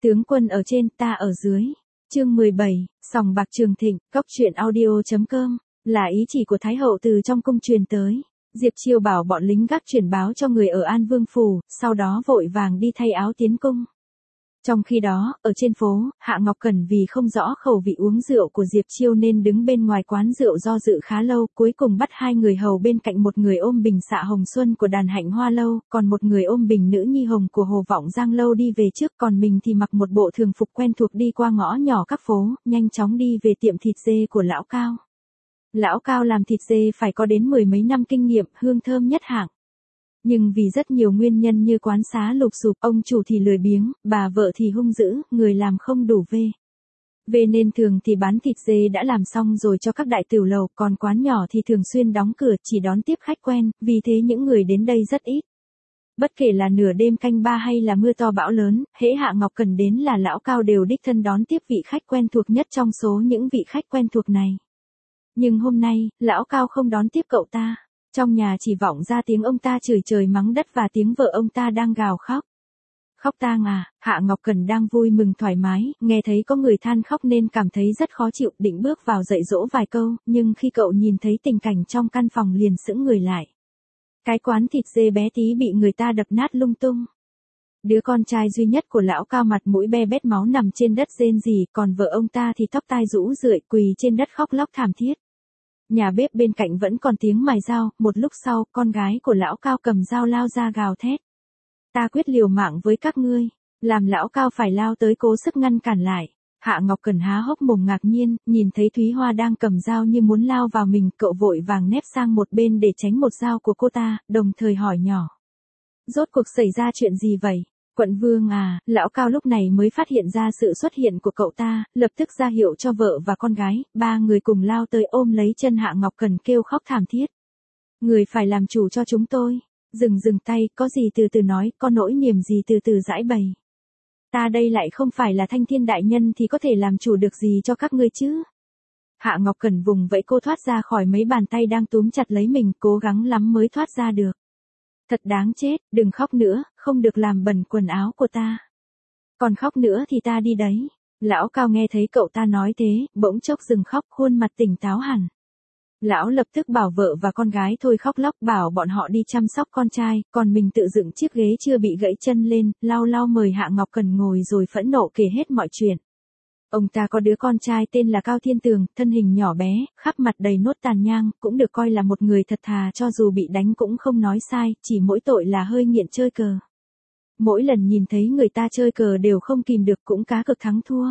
Tướng quân ở trên, ta ở dưới. Chương 17, sòng bạc Trường Thịnh, góc truyện audio.com, là ý chỉ của Thái hậu từ trong cung truyền tới. Diệp Chiêu bảo bọn lính gác truyền báo cho người ở An Vương phủ, sau đó vội vàng đi thay áo tiến cung. Trong khi đó, ở trên phố, Hạ Ngọc Cẩn vì không rõ khẩu vị uống rượu của Diệp Chiêu nên đứng bên ngoài quán rượu do dự khá lâu, cuối cùng bắt hai người hầu bên cạnh, một người ôm bình xạ hồng xuân của đàn Hạnh Hoa lâu, còn một người ôm bình nữ nhi hồng của Hồ Vọng Giang lâu đi về trước, còn mình thì mặc một bộ thường phục quen thuộc đi qua ngõ nhỏ các phố, nhanh chóng đi về tiệm thịt dê của Lão Cao. Lão Cao làm thịt dê phải có đến 10 mấy năm kinh nghiệm, hương thơm nhất hạng. Nhưng vì rất nhiều nguyên nhân như quán xá lụp xụp, ông chủ thì lười biếng, bà vợ thì hung dữ, người làm không đủ về nên thường thì bán thịt dê đã làm xong rồi cho các đại tiểu lầu, còn quán nhỏ thì thường xuyên đóng cửa chỉ đón tiếp khách quen, vì thế những người đến đây rất ít. Bất kể là nửa đêm canh ba hay là mưa to bão lớn, hễ Hạ Ngọc Cần đến là Lão Cao đều đích thân đón tiếp vị khách quen thuộc nhất trong số những vị khách quen thuộc này. Nhưng hôm nay, Lão Cao không đón tiếp cậu ta. Trong nhà chỉ vọng ra tiếng ông ta chửi trời mắng đất và tiếng vợ ông ta đang gào khóc. Khóc tang à? Hạ Ngọc Cần đang vui mừng thoải mái, nghe thấy có người than khóc nên cảm thấy rất khó chịu, định bước vào dạy dỗ vài câu, nhưng khi cậu nhìn thấy tình cảnh trong căn phòng liền sững người lại. Cái quán thịt dê bé tí bị người ta đập nát lung tung. Đứa con trai duy nhất của Lão Cao mặt mũi be bét máu nằm trên đất rên rỉ, còn vợ ông ta thì tóc tai rũ rượi quỳ trên đất khóc lóc thảm thiết. Nhà bếp bên cạnh vẫn còn tiếng mài dao, một lúc sau, con gái của Lão Cao cầm dao lao ra gào thét. Ta quyết liều mạng với các ngươi, làm Lão Cao phải lao tới cố sức ngăn cản lại. Hạ Ngọc Cần há hốc mồm ngạc nhiên, nhìn thấy Thúy Hoa đang cầm dao như muốn lao vào mình, cậu vội vàng nép sang một bên để tránh một dao của cô ta, đồng thời hỏi nhỏ. Rốt cuộc xảy ra chuyện gì vậy? Quận Vương à? Lão Cao lúc này mới phát hiện ra sự xuất hiện của cậu ta, lập tức ra hiệu cho vợ và con gái, ba người cùng lao tới ôm lấy chân Hạ Ngọc Cần kêu khóc thảm thiết. Người phải làm chủ cho chúng tôi. Dừng tay, có gì từ từ nói, có nỗi niềm gì từ từ giải bày. Ta đây lại không phải là Thanh Thiên đại nhân thì có thể làm chủ được gì cho các ngươi chứ. Hạ Ngọc Cần vùng vẫy cô thoát ra khỏi mấy bàn tay đang túm chặt lấy mình, cố gắng lắm mới thoát ra được. Thật đáng chết, đừng khóc nữa, không được làm bẩn quần áo của ta. Còn khóc nữa thì ta đi đấy. Lão Cao nghe thấy cậu ta nói thế, bỗng chốc dừng khóc, khuôn mặt tỉnh táo hẳn. Lão lập tức bảo vợ và con gái thôi khóc lóc, bảo bọn họ đi chăm sóc con trai, còn mình tự dựng chiếc ghế chưa bị gãy chân lên, lau mời Hạ Ngọc Cần ngồi rồi phẫn nộ kể hết mọi chuyện. Ông ta có đứa con trai tên là Cao Thiên Tường, thân hình nhỏ bé, khắp mặt đầy nốt tàn nhang, cũng được coi là một người thật thà, cho dù bị đánh cũng không nói sai, chỉ mỗi tội là hơi nghiện chơi cờ. Mỗi lần nhìn thấy người ta chơi cờ đều không kìm được, cũng cá cược thắng thua.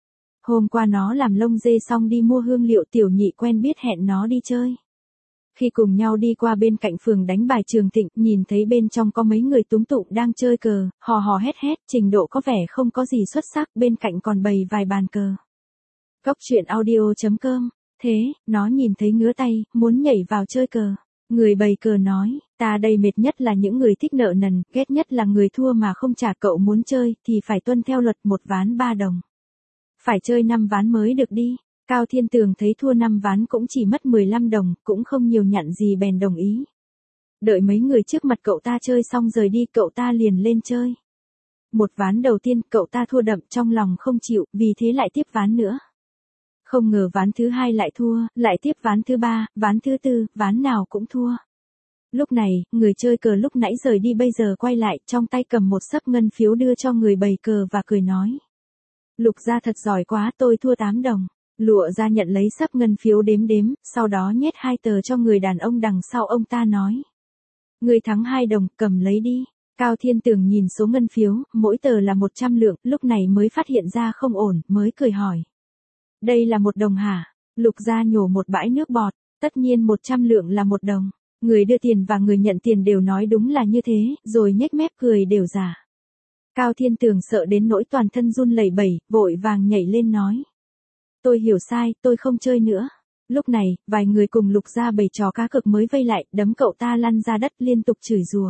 Hôm qua nó làm lông dê xong đi mua hương liệu, Tiểu Nhị quen biết hẹn nó đi chơi. Khi cùng nhau đi qua bên cạnh phường đánh bài Trường Thịnh, nhìn thấy bên trong có mấy người túm tụm đang chơi cờ, hò hét, trình độ có vẻ không có gì xuất sắc, bên cạnh còn bày vài bàn cờ. Góc truyện audio.com, thế, nó nhìn thấy ngứa tay, muốn nhảy vào chơi cờ. Người bày cờ nói, ta đây mệt nhất là những người thích nợ nần, ghét nhất là người thua mà không trả, cậu muốn chơi, thì phải tuân theo luật 1 ván 3 đồng. Phải chơi 5 ván mới được đi. Cao Thiên Tường thấy thua 5 ván cũng chỉ mất 15 đồng, cũng không nhiều nhặn gì bèn đồng ý. Đợi mấy người trước mặt cậu ta chơi xong rời đi, cậu ta liền lên chơi. Một ván đầu tiên cậu ta thua đậm, trong lòng không chịu, vì thế lại tiếp ván nữa. Không ngờ ván thứ 2 lại thua, lại tiếp ván thứ 3, ván thứ 4, ván nào cũng thua. Lúc này, người chơi cờ lúc nãy rời đi bây giờ quay lại, trong tay cầm một xấp ngân phiếu đưa cho người bày cờ và cười nói. Lục gia thật giỏi quá, tôi thua 8 đồng. Lụa gia nhận lấy xấp ngân phiếu đếm, sau đó nhét 2 tờ cho người đàn ông đằng sau, ông ta nói. Người thắng 2 đồng, cầm lấy đi. Cao Thiên Tường nhìn số ngân phiếu, mỗi tờ là 100 lượng, lúc này mới phát hiện ra không ổn, mới cười hỏi. Đây là 1 đồng hả? Lục gia nhổ một bãi nước bọt, tất nhiên 100 lượng là 1 đồng. Người đưa tiền và người nhận tiền đều nói đúng là như thế, rồi nhếch mép cười đều giả. Cao Thiên Tường sợ đến nỗi toàn thân run lẩy bẩy, vội vàng nhảy lên nói. Tôi hiểu sai, tôi không chơi nữa. Lúc này, vài người cùng Lục gia bày trò cá cược mới vây lại, đấm cậu ta lăn ra đất liên tục chửi rủa.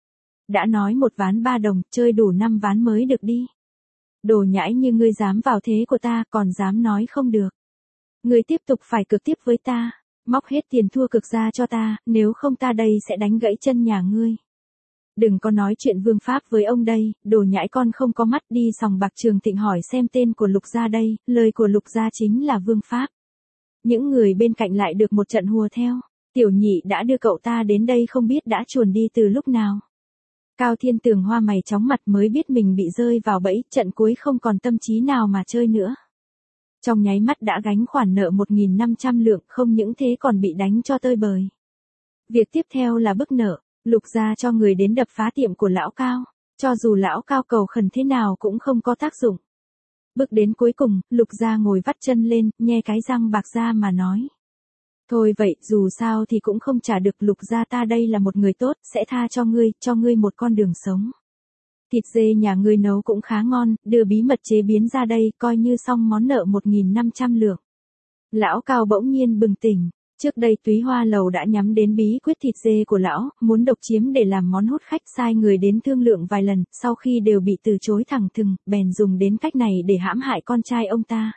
Đã nói 1 ván 3 đồng, chơi đủ 5 ván mới được đi. Đồ nhãi như ngươi dám vào thế của ta, còn dám nói không được. Ngươi tiếp tục phải cược tiếp với ta, móc hết tiền thua cược ra cho ta, nếu không ta đây sẽ đánh gãy chân nhà ngươi. Đừng có nói chuyện vương pháp với ông đây, đồ nhãi con không có mắt, đi sòng bạc Trường Thịnh hỏi xem tên của Lục gia đây, lời của Lục gia chính là vương pháp. Những người bên cạnh lại được một trận hùa theo. Tiểu nhị đã đưa cậu ta đến đây không biết đã chuồn đi từ lúc nào. Cao Thiên Tường hoa mày chóng mặt mới biết mình bị rơi vào bẫy, trận cuối không còn tâm trí nào mà chơi nữa. Trong nháy mắt đã gánh khoản nợ 1.500 lượng, không những thế còn bị đánh cho tơi bời. Việc tiếp theo là bức nợ, Lục gia cho người đến đập phá tiệm của lão Cao, cho dù lão Cao cầu khẩn thế nào cũng không có tác dụng. Bước đến cuối cùng, Lục gia ngồi vắt chân lên, nhe cái răng bạc ra mà nói. Thôi vậy, dù sao thì cũng không trả được, Lục gia ta đây là một người tốt, sẽ tha cho ngươi một con đường sống. Thịt dê nhà ngươi nấu cũng khá ngon, đưa bí mật chế biến ra đây, coi như xong món nợ 1.500 lượng. Lão Cao bỗng nhiên bừng tỉnh, trước đây Túy Hoa Lầu đã nhắm đến bí quyết thịt dê của lão, muốn độc chiếm để làm món hút khách, sai người đến thương lượng vài lần, sau khi đều bị từ chối thẳng thừng, bèn dùng đến cách này để hãm hại con trai ông ta.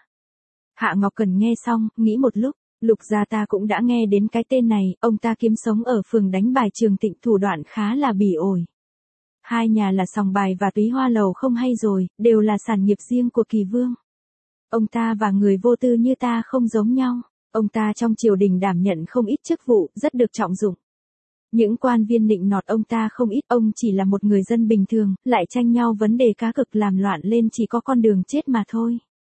Hạ Ngọc Cần nghe xong, nghĩ một lúc, Lục gia ta cũng đã nghe đến cái tên này, ông ta kiếm sống ở phường đánh bài Trường Thịnh, thủ đoạn khá là bỉ ổi. Hai nhà là sòng bài và Túy Hoa Lầu không hay rồi, đều là sản nghiệp riêng của Kỳ Vương. Ông ta và người vô tư như ta không giống nhau, ông ta trong triều đình đảm nhận không ít chức vụ, rất được trọng dụng. Những quan viên nịnh nọt ông ta không ít, ông chỉ là một người dân bình thường, lại tranh nhau vấn đề cá cược làm loạn lên chỉ có con đường chết mà thôi.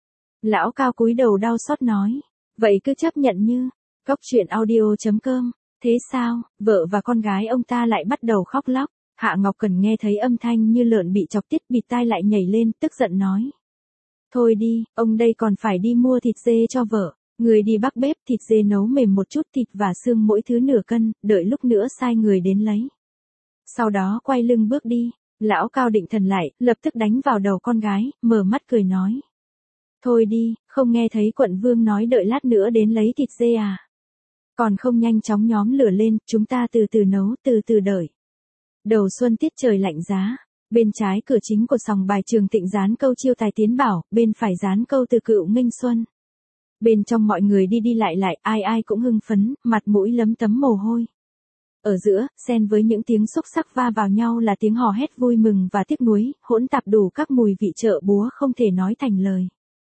Lão Cao cúi đầu đau xót nói, vậy cứ chấp nhận như, Cóc Truyện Audio.com, thế sao, vợ và con gái ông ta lại bắt đầu khóc lóc. Hạ Ngọc Cần nghe thấy âm thanh như lợn bị chọc tiết, bịt tai lại nhảy lên, tức giận nói. Thôi đi, ông đây còn phải đi mua thịt dê cho vợ, người đi bắc bếp, thịt dê nấu mềm một chút, thịt và xương mỗi thứ nửa cân, đợi lúc nữa sai người đến lấy. Sau đó quay lưng bước đi, lão Cao định thần lại, lập tức đánh vào đầu con gái, mở mắt cười nói. Thôi đi, không nghe thấy quận vương nói đợi lát nữa đến lấy thịt dê à? Còn không nhanh chóng nhóm lửa lên, chúng ta từ từ nấu, từ từ đợi. Đầu xuân tiết trời lạnh giá, bên trái cửa chính của sòng bài Trường Thịnh dán câu chiêu tài tiến bảo, bên phải dán câu từ cựu nghênh xuân. Bên trong mọi người đi đi lại lại, ai ai cũng hưng phấn, mặt mũi lấm tấm mồ hôi. Ở giữa, xen với những tiếng xúc xắc va vào nhau là tiếng hò hét vui mừng và tiếc nuối, hỗn tạp đủ các mùi vị chợ búa không thể nói thành lời.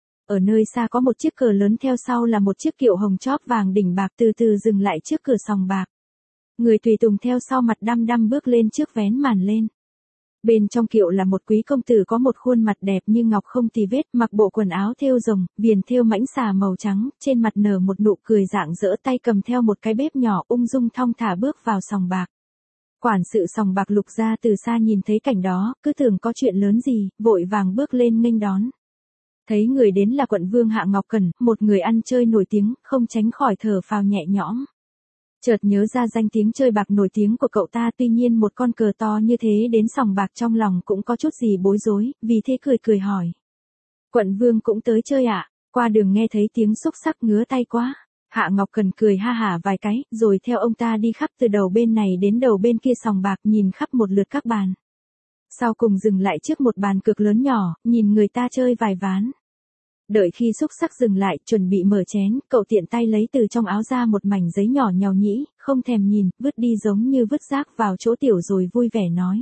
Ở nơi xa có một chiếc cờ lớn, theo sau là một chiếc kiệu hồng chóp vàng đỉnh bạc từ từ dừng lại trước cửa sòng bạc. Người tùy tùng theo sau mặt đăm đăm bước lên trước vén màn lên. Bên trong kiệu là một quý công tử có một khuôn mặt đẹp như ngọc không tì vết, mặc bộ quần áo thêu rồng, viền thêu mãnh xà màu trắng, trên mặt nở một nụ cười rạng rỡ, tay cầm theo một cái bếp nhỏ, ung dung thong thả bước vào sòng bạc. Quản sự sòng bạc Lục gia từ xa nhìn thấy cảnh đó, cứ tưởng có chuyện lớn gì, vội vàng bước lên nghênh đón. Thấy người đến là quận vương Hạ Ngọc Cần, một người ăn chơi nổi tiếng, không tránh khỏi thở phào nhẹ nhõm. Chợt nhớ ra danh tiếng chơi bạc nổi tiếng của cậu ta, tuy nhiên một con cờ to như thế đến sòng bạc trong lòng cũng có chút gì bối rối, vì thế cười cười hỏi. Quận vương cũng tới chơi ạ? Qua đường nghe thấy tiếng xúc xắc ngứa tay quá. Hạ Ngọc Cần cười ha hả vài cái, rồi theo ông ta đi khắp từ đầu bên này đến đầu bên kia sòng bạc, nhìn khắp một lượt các bàn. Sau cùng dừng lại trước một bàn cược lớn nhỏ, nhìn người ta chơi vài ván. Đợi khi xúc xắc dừng lại, chuẩn bị mở chén, cậu tiện tay lấy từ trong áo ra một mảnh giấy nhỏ nhàu nhĩ, không thèm nhìn, vứt đi giống như vứt rác vào chỗ tiểu rồi vui vẻ nói.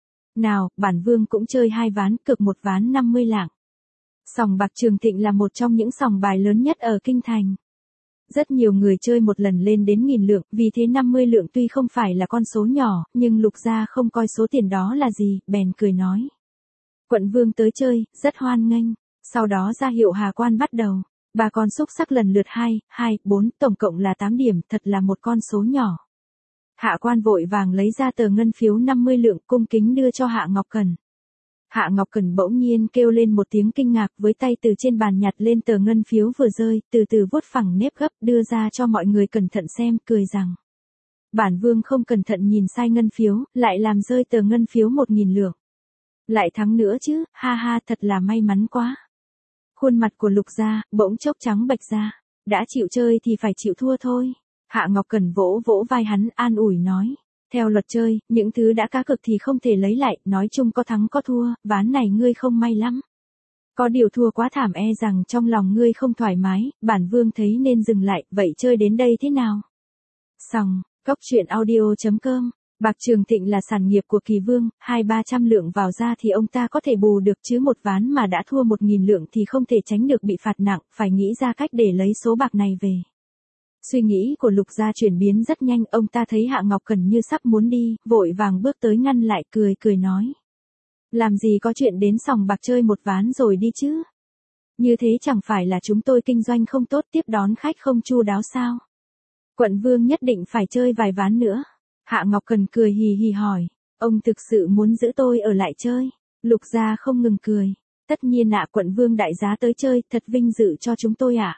Nào, bản vương cũng chơi 2 ván, cược một ván 50 lạng. Sòng bạc Trường Thịnh là một trong những sòng bài lớn nhất ở Kinh Thành. Rất nhiều người chơi một lần lên đến 1000 lượng, vì thế 50 lượng tuy không phải là con số nhỏ, nhưng Lục gia không coi số tiền đó là gì, bèn cười nói. Quận vương tới chơi, rất hoan nghênh. Sau đó ra hiệu Hà Quan bắt đầu. 3 con xúc xắc lần lượt 2, 2, 4, tổng cộng là 8 điểm, thật là một con số nhỏ. Hạ Quan vội vàng lấy ra tờ ngân phiếu 50 lượng, cung kính đưa cho Hạ Ngọc Cần. Hạ Ngọc Cần bỗng nhiên kêu lên một tiếng kinh ngạc, với tay từ trên bàn nhặt lên tờ ngân phiếu vừa rơi, từ từ vuốt phẳng nếp gấp, đưa ra cho mọi người cẩn thận xem, cười rằng. Bản vương không cẩn thận nhìn sai ngân phiếu, lại làm rơi tờ ngân phiếu 1000 lượng. Lại thắng nữa chứ, ha ha, thật là may mắn quá. Khuôn mặt của Lục gia bỗng chốc trắng bệch ra, đã chịu chơi thì phải chịu thua thôi. Hạ Ngọc Cần vỗ vỗ vai hắn, an ủi nói, theo luật chơi, những thứ đã cá cược thì không thể lấy lại, nói chung có thắng có thua, ván này ngươi không may lắm. Có điều thua quá thảm, e rằng trong lòng ngươi không thoải mái, bản vương thấy nên dừng lại, vậy chơi đến đây thế nào? Xong, Cóc Truyện Audio.com Bạc Trường Thịnh là sản nghiệp của Kỳ Vương, 200-300 lượng vào ra thì ông ta có thể bù được chứ một ván mà đã thua 1.000 lượng thì không thể tránh được bị phạt nặng, phải nghĩ ra cách để lấy số bạc này về. Suy nghĩ của Lục Gia chuyển biến rất nhanh, ông ta thấy Hạ Ngọc Cẩn như sắp muốn đi, vội vàng bước tới ngăn lại, cười nói. Làm gì có chuyện đến sòng bạc chơi một ván rồi đi chứ? Như thế chẳng phải là chúng tôi kinh doanh không tốt, tiếp đón khách không chu đáo sao? Quận Vương nhất định phải chơi vài ván nữa. Hạ Ngọc Cẩn cười hì hì hỏi, ông thực sự muốn giữ tôi ở lại chơi? Lục Gia không ngừng cười, tất nhiên ạ, Quận Vương đại giá tới chơi, thật vinh dự cho chúng tôi ạ.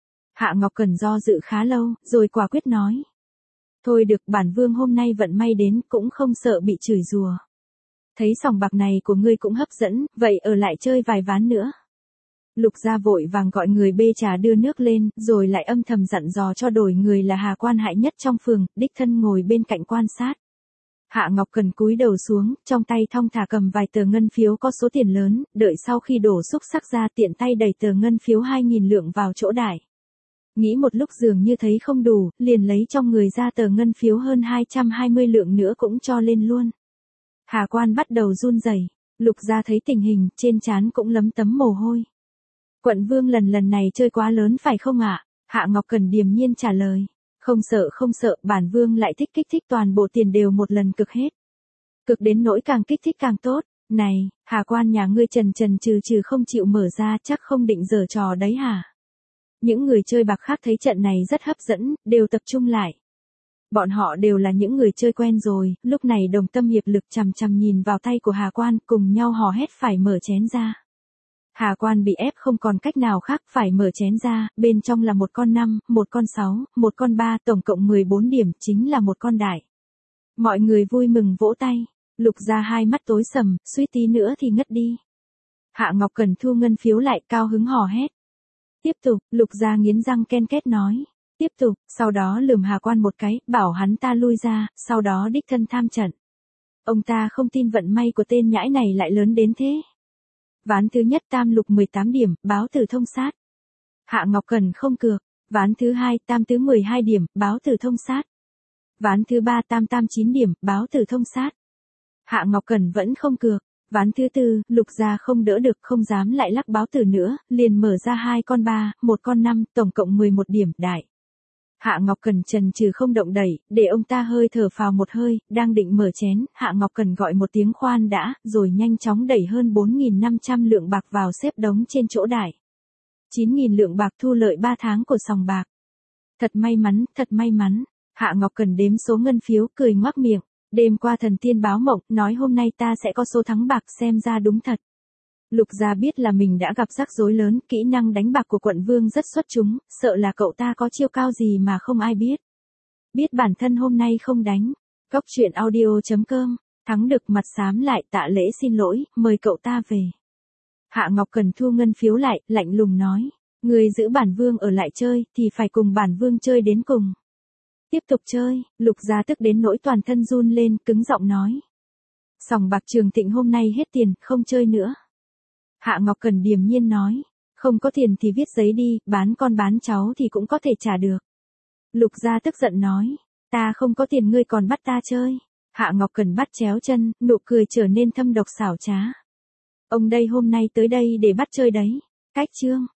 Hạ Ngọc Cẩn do dự khá lâu, rồi quả quyết nói. Thôi được, bản vương hôm nay vận may đến, cũng không sợ bị chửi rủa. Thấy sòng bạc này của ngươi cũng hấp dẫn, vậy ở lại chơi vài ván nữa. Lục Gia vội vàng gọi người bê trà đưa nước lên, rồi lại âm thầm dặn dò cho đổi người là Hà Quan hại nhất trong phường, đích thân ngồi bên cạnh quan sát. Hạ Ngọc Cẩn cúi đầu xuống, trong tay thong thả cầm vài tờ ngân phiếu có số tiền lớn, đợi sau khi đổ xúc sắc ra tiện tay đẩy tờ ngân phiếu 2.000 lượng vào chỗ đải. Nghĩ một lúc dường như thấy không đủ, liền lấy trong người ra tờ ngân phiếu hơn 220 lượng nữa cũng cho lên luôn. Hà Quan bắt đầu run rẩy, Lục Gia thấy tình hình, trên trán cũng lấm tấm mồ hôi. Quận Vương lần này chơi quá lớn phải không ạ? Hạ Ngọc Cẩn điềm nhiên trả lời. Không sợ, bản Vương lại thích kích thích toàn bộ tiền đều một lần cực hết. Cực đến nỗi càng kích thích càng tốt. Này, Hà Quan nhà ngươi trần trừ không chịu mở ra, chắc không định giở trò đấy hả? Những người chơi bạc khác thấy trận này rất hấp dẫn, đều tập trung lại. Bọn họ đều là những người chơi quen rồi, lúc này đồng tâm hiệp lực chằm chằm nhìn vào tay của Hà Quan, cùng nhau hò hét phải mở chén ra. Hà Quan bị ép không còn cách nào khác, phải mở chén ra, bên trong là một con 5, một con 6, một con 3, tổng cộng 14 điểm, chính là một con đại. Mọi người vui mừng vỗ tay, Lục Gia hai mắt tối sầm, suýt tí nữa thì ngất đi. Hạ Ngọc Cẩn thu ngân phiếu lại, cao hứng hò hét. Tiếp tục, Lục Gia nghiến răng ken két nói. Tiếp tục, sau đó lườm Hà Quan một cái, bảo hắn ta lui ra, sau đó đích thân tham trận. Ông ta không tin vận may của tên nhãi này lại lớn đến thế. Ván thứ nhất tam lục 18 điểm, báo tử thông sát. Hạ Ngọc Cẩn không cược. Ván thứ hai tam tứ 12 điểm, báo tử thông sát. Ván thứ ba tam 9 điểm, báo tử thông sát. Hạ Ngọc Cẩn vẫn không cược. Ván thứ tư, Lục Gia không đỡ được, không dám lại lắc báo tử nữa, liền mở ra 2 con 3, một con 5, tổng cộng 11 điểm, đại. Hạ Ngọc Cẩn trần trừ không động đẩy, để ông ta hơi thở phào một hơi, đang định mở chén, Hạ Ngọc Cẩn gọi một tiếng khoan đã, rồi nhanh chóng đẩy hơn 4.500 lượng bạc vào xếp đống trên chỗ đải. 9.000 lượng bạc thu lợi 3 tháng của sòng bạc. Thật may mắn, Hạ Ngọc Cẩn đếm số ngân phiếu, cười ngoác miệng, đêm qua thần tiên báo mộng, nói hôm nay ta sẽ có số thắng bạc, xem ra đúng thật. Lục Gia biết là mình đã gặp rắc rối lớn, kỹ năng đánh bạc của Quận Vương rất xuất chúng, sợ là cậu ta có chiêu cao gì mà không ai biết. Biết bản thân hôm nay không đánh. Góc truyện audio.com, thắng được mặt xám lại, Tạ Lễ xin lỗi, mời cậu ta về. Hạ Ngọc Cẩn thu ngân phiếu lại, lạnh lùng nói, người giữ bản Vương ở lại chơi, thì phải cùng bản Vương chơi đến cùng. Tiếp tục chơi, Lục Gia tức đến nỗi toàn thân run lên, cứng giọng nói. Sòng bạc Trường Thịnh hôm nay hết tiền, không chơi nữa. Hạ Ngọc Cẩn điềm nhiên nói, không có tiền thì viết giấy đi, bán con bán cháu thì cũng có thể trả được. Lục Gia tức giận nói, ta không có tiền ngươi còn bắt ta chơi. Hạ Ngọc Cẩn bắt chéo chân, nụ cười trở nên thâm độc xảo trá. Ông đây hôm nay tới đây để bắt chơi đấy. Cách chương.